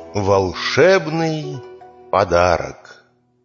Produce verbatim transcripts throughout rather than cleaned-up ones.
Волшебный подарок.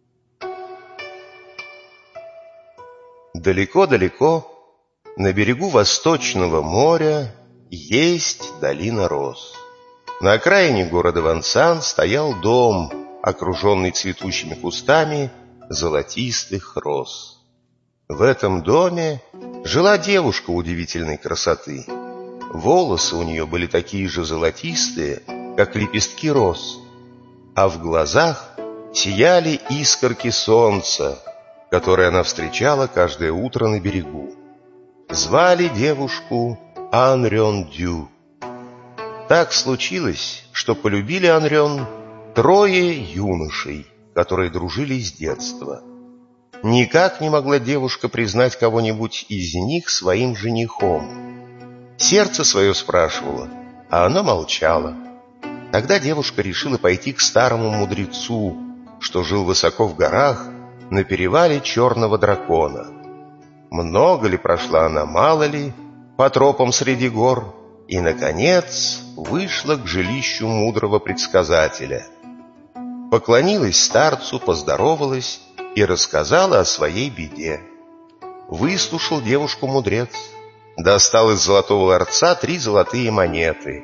Далеко-далеко, на берегу Восточного моря, есть долина роз. На окраине города Вансан стоял дом, окруженный цветущими кустами золотистых роз. В этом доме жила девушка удивительной красоты. Волосы у нее были такие же золотистые, как лепестки роз, а в глазах сияли искорки солнца, которые она встречала каждое утро на берегу. Звали девушку Анрён Дю. Так случилось, что полюбили Анрён трое юношей, которые дружили с детства. Никак не могла девушка признать кого-нибудь из них своим женихом. Сердце свое спрашивало, а оно молчало. Тогда девушка решила пойти к старому мудрецу, что жил высоко в горах на перевале Черного дракона. Много ли прошла она, мало ли, по тропам среди гор, и, наконец, вышла к жилищу мудрого предсказателя. Поклонилась старцу, поздоровалась и рассказала о своей беде. Выслушал девушку мудрец, достал из золотого ларца три золотые монеты.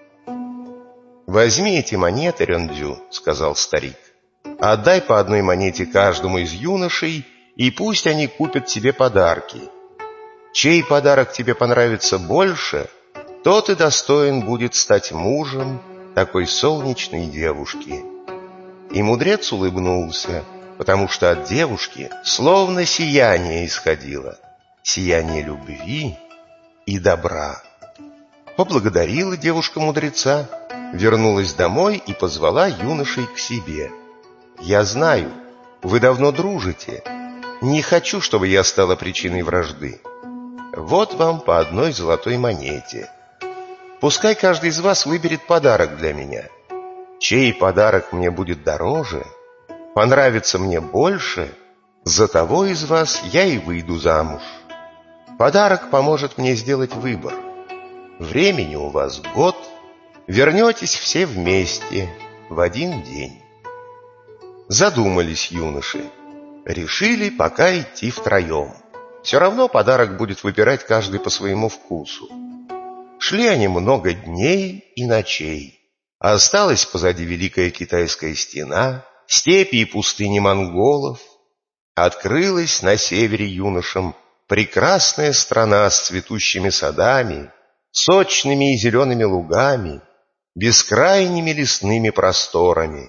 «Возьми эти монеты, Рёндю», — сказал старик. «Отдай по одной монете каждому из юношей, и пусть они купят тебе подарки. Чей подарок тебе понравится больше, тот и достоин будет стать мужем такой солнечной девушки». И мудрец улыбнулся, потому что от девушки словно сияние исходило, сияние любви и добра. Поблагодарила девушка мудреца, вернулась домой и позвала юношей к себе. «Я знаю, вы давно дружите. Не хочу, чтобы я стала причиной вражды. Вот вам по одной золотой монете. Пускай каждый из вас выберет подарок для меня. Чей подарок мне будет дороже, понравится мне больше, за того из вас я и выйду замуж. Подарок поможет мне сделать выбор. Времени у вас год, вернетесь все вместе в один день». Задумались юноши. Решили пока идти втроем. Все равно подарок будет выбирать каждый по своему вкусу. Шли они много дней и ночей. Осталась позади Великая Китайская стена, степи и пустыни монголов. Открылась на севере юношам прекрасная страна с цветущими садами, сочными и зелеными лугами, бескрайними лесными просторами.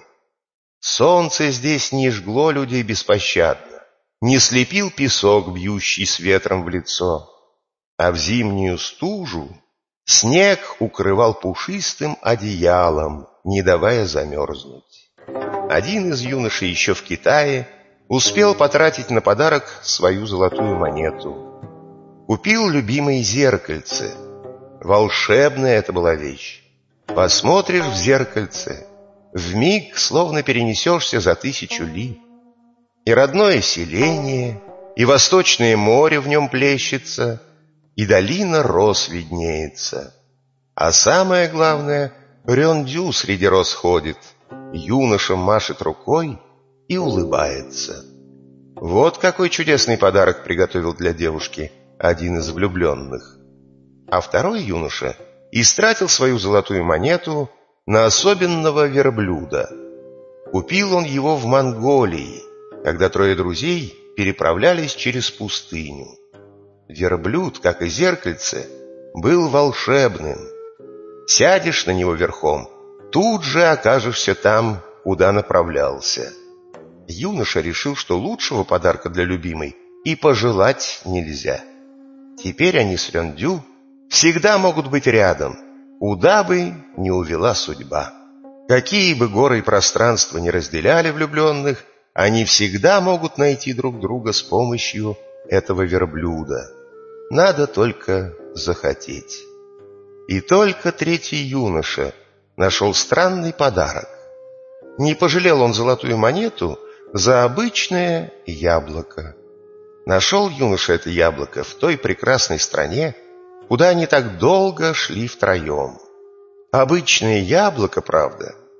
Солнце здесь не жгло людей беспощадно, не слепил песок, бьющий с ветром в лицо, а в зимнюю стужу снег укрывал пушистым одеялом, не давая замерзнуть. Один из юношей еще в Китае успел потратить на подарок свою золотую монету. Купил любимое зеркальце. Волшебная это была вещь. Посмотришь в зеркальце, вмиг словно перенесешься за тысячу ли. И родное селение, и восточное море в нем плещется, и долина роз виднеется. А самое главное, Рёндю среди роз ходит, юношам машет рукой и улыбается. Вот какой чудесный подарок приготовил для девушки один из влюбленных. А второй юноша истратил свою золотую монету на особенного верблюда. Купил он его в Монголии, когда трое друзей переправлялись через пустыню. Верблюд, как и зеркальце, был волшебным. Сядешь на него верхом, тут же окажешься там, куда направлялся. Юноша решил, что лучшего подарка для любимой и пожелать нельзя. Теперь они с Рёндю всегда могут быть рядом, куда бы ни увела судьба. Какие бы горы и пространства ни разделяли влюбленных, они всегда могут найти друг друга с помощью этого верблюда. Надо только захотеть. И только третий юноша нашел странный подарок. Не пожалел он золотую монету за обычное яблоко. Нашел юноша это яблоко в той прекрасной стране, куда они так долго шли втроем. Обычное яблоко, правда,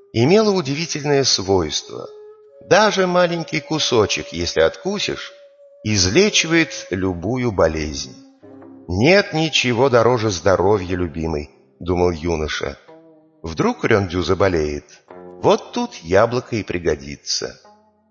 имела удивительное свойство. Даже маленький кусочек, если откусишь, излечивает любую болезнь. «Нет ничего дороже здоровья, любимый», — думал юноша. «Вдруг Рёндю заболеет? Вот тут яблоко и пригодится».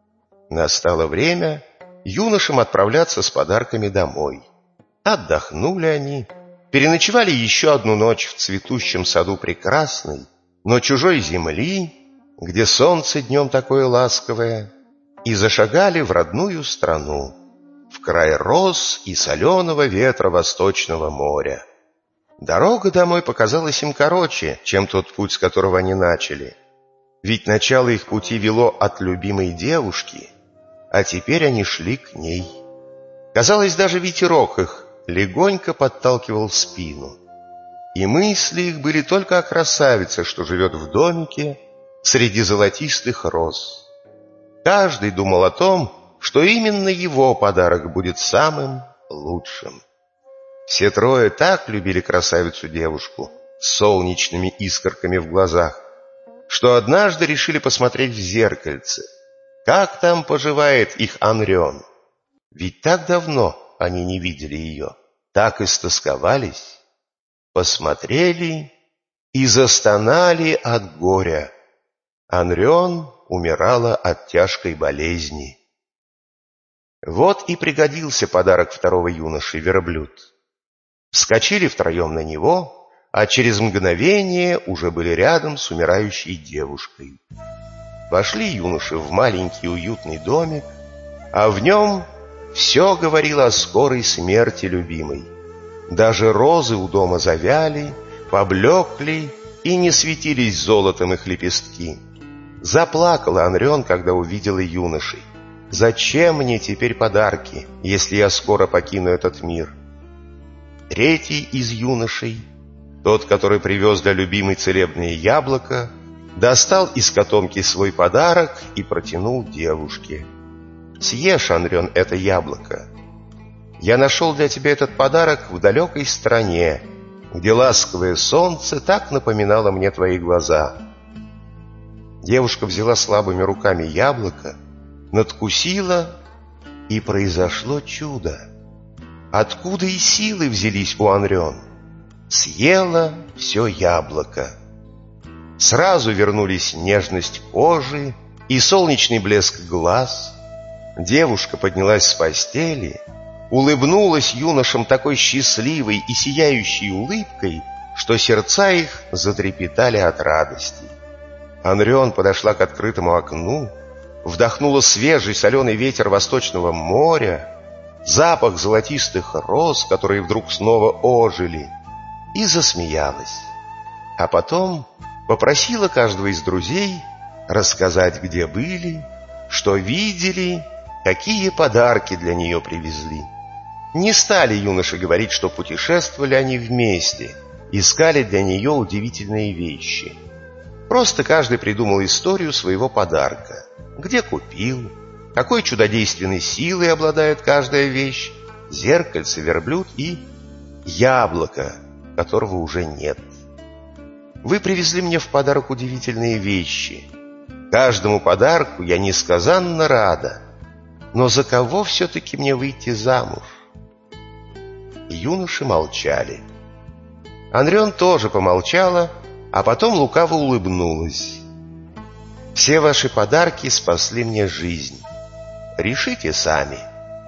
Настало время юношам отправляться с подарками домой. Отдохнули они, переночевали еще одну ночь в цветущем саду прекрасной, но чужой земли, где солнце днем такое ласковое, и зашагали в родную страну, в край роз и соленого ветра восточного моря. Дорога домой показалась им короче, чем тот путь, с которого они начали. Ведь начало их пути вело от любимой девушки, а теперь они шли к ней. Казалось, даже ветерок их легонько подталкивал в спину. И мысли их были только о красавице, что живет в домике среди золотистых роз. Каждый думал о том, что именно его подарок будет самым лучшим. Все трое так любили красавицу-девушку с солнечными искорками в глазах, что однажды решили посмотреть в зеркальце, как там поживает их Анрён. Ведь так давно они не видели ее, так истосковались. Посмотрели и застонали от горя. Анрён умирала от тяжкой болезни. Вот и пригодился подарок второго юноши — верблюд. Вскочили втроем на него, а через мгновение уже были рядом с умирающей девушкой. Вошли юноши в маленький уютный домик, а в нем все говорило о скорой смерти любимой. Даже розы у дома завяли, поблекли и не светились золотом их лепестки. Заплакала Анрён, когда увидела юношей. «Зачем мне теперь подарки, если я скоро покину этот мир?» Третий из юношей, тот, который привез для любимой целебное яблоко, достал из котомки свой подарок и протянул девушке. «Съешь, Анрён, это яблоко. Я нашел для тебя этот подарок в далекой стране, где ласковое солнце так напоминало мне твои глаза». Девушка взяла слабыми руками яблоко, надкусила, и произошло чудо. Откуда и силы взялись у Анрён? Съела все яблоко. Сразу вернулись нежность кожи и солнечный блеск глаз. Девушка поднялась с постели, улыбнулась юношам такой счастливой и сияющей улыбкой, что сердца их затрепетали от радости. Анрён подошла к открытому окну, вдохнула свежий соленый ветер восточного моря, запах золотистых роз, которые вдруг снова ожили, и засмеялась. А потом попросила каждого из друзей рассказать, где были, что видели, какие подарки для нее привезли. Не стали юноши говорить, что путешествовали они вместе, искали для нее удивительные вещи. Просто каждый придумал историю своего подарка, где купил, какой чудодейственной силой обладает каждая вещь, зеркальце, верблюд и яблоко, которого уже нет. Вы привезли мне в подарок удивительные вещи. Каждому подарку я несказанно рада. Но за кого все-таки мне выйти замуж?» Юноши молчали. Анрён тоже помолчала, а потом лукаво улыбнулась. «Все ваши подарки спасли мне жизнь. Решите сами».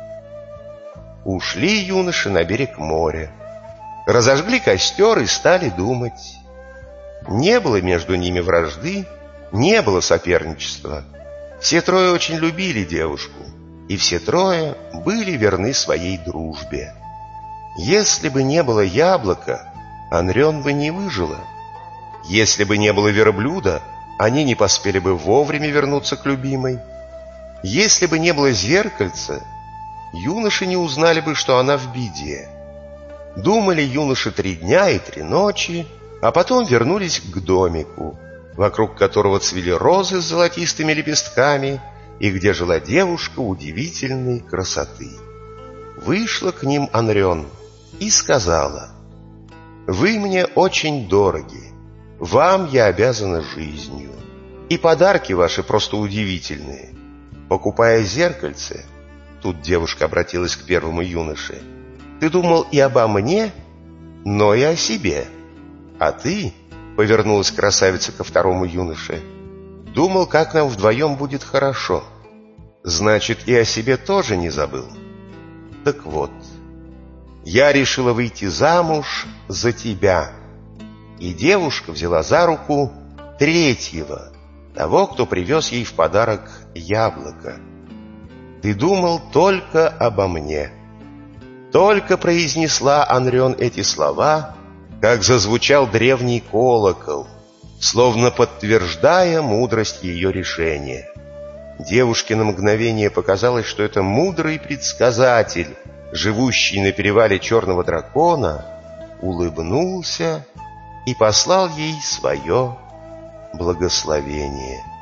Ушли юноши на берег моря, разожгли костер и стали думать. Не было между ними вражды, не было соперничества. Все трое очень любили девушку, и все трое были верны своей дружбе. Если бы не было яблока, Анрён бы не выжила. Если бы не было верблюда, они не поспели бы вовремя вернуться к любимой. Если бы не было зеркальца, юноши не узнали бы, что она в беде. Думали юноши три дня и три ночи, а потом вернулись к домику, вокруг которого цвели розы с золотистыми лепестками и где жила девушка удивительной красоты. Вышла к ним Анрён и сказала: «Вы мне очень дороги, вам я обязана жизнью. И подарки ваши просто удивительные. Покупая зеркальце, тут девушка обратилась к первому юноше, ты думал и обо мне, но и о себе. А ты, повернулась красавица ко второму юноше, думал, как нам вдвоем будет хорошо. Значит, и о себе тоже не забыл. Так вот, я решила выйти замуж за тебя. И девушка взяла за руку третьего, того, кто привез ей в подарок яблоко. Ты думал только обо мне. Только произнесла Анрён эти слова, как зазвучал древний колокол, словно подтверждая мудрость ее решения. Девушке на мгновение показалось, что это мудрый предсказатель, живущий на перевале Черного дракона, улыбнулся и послал ей свое благословение.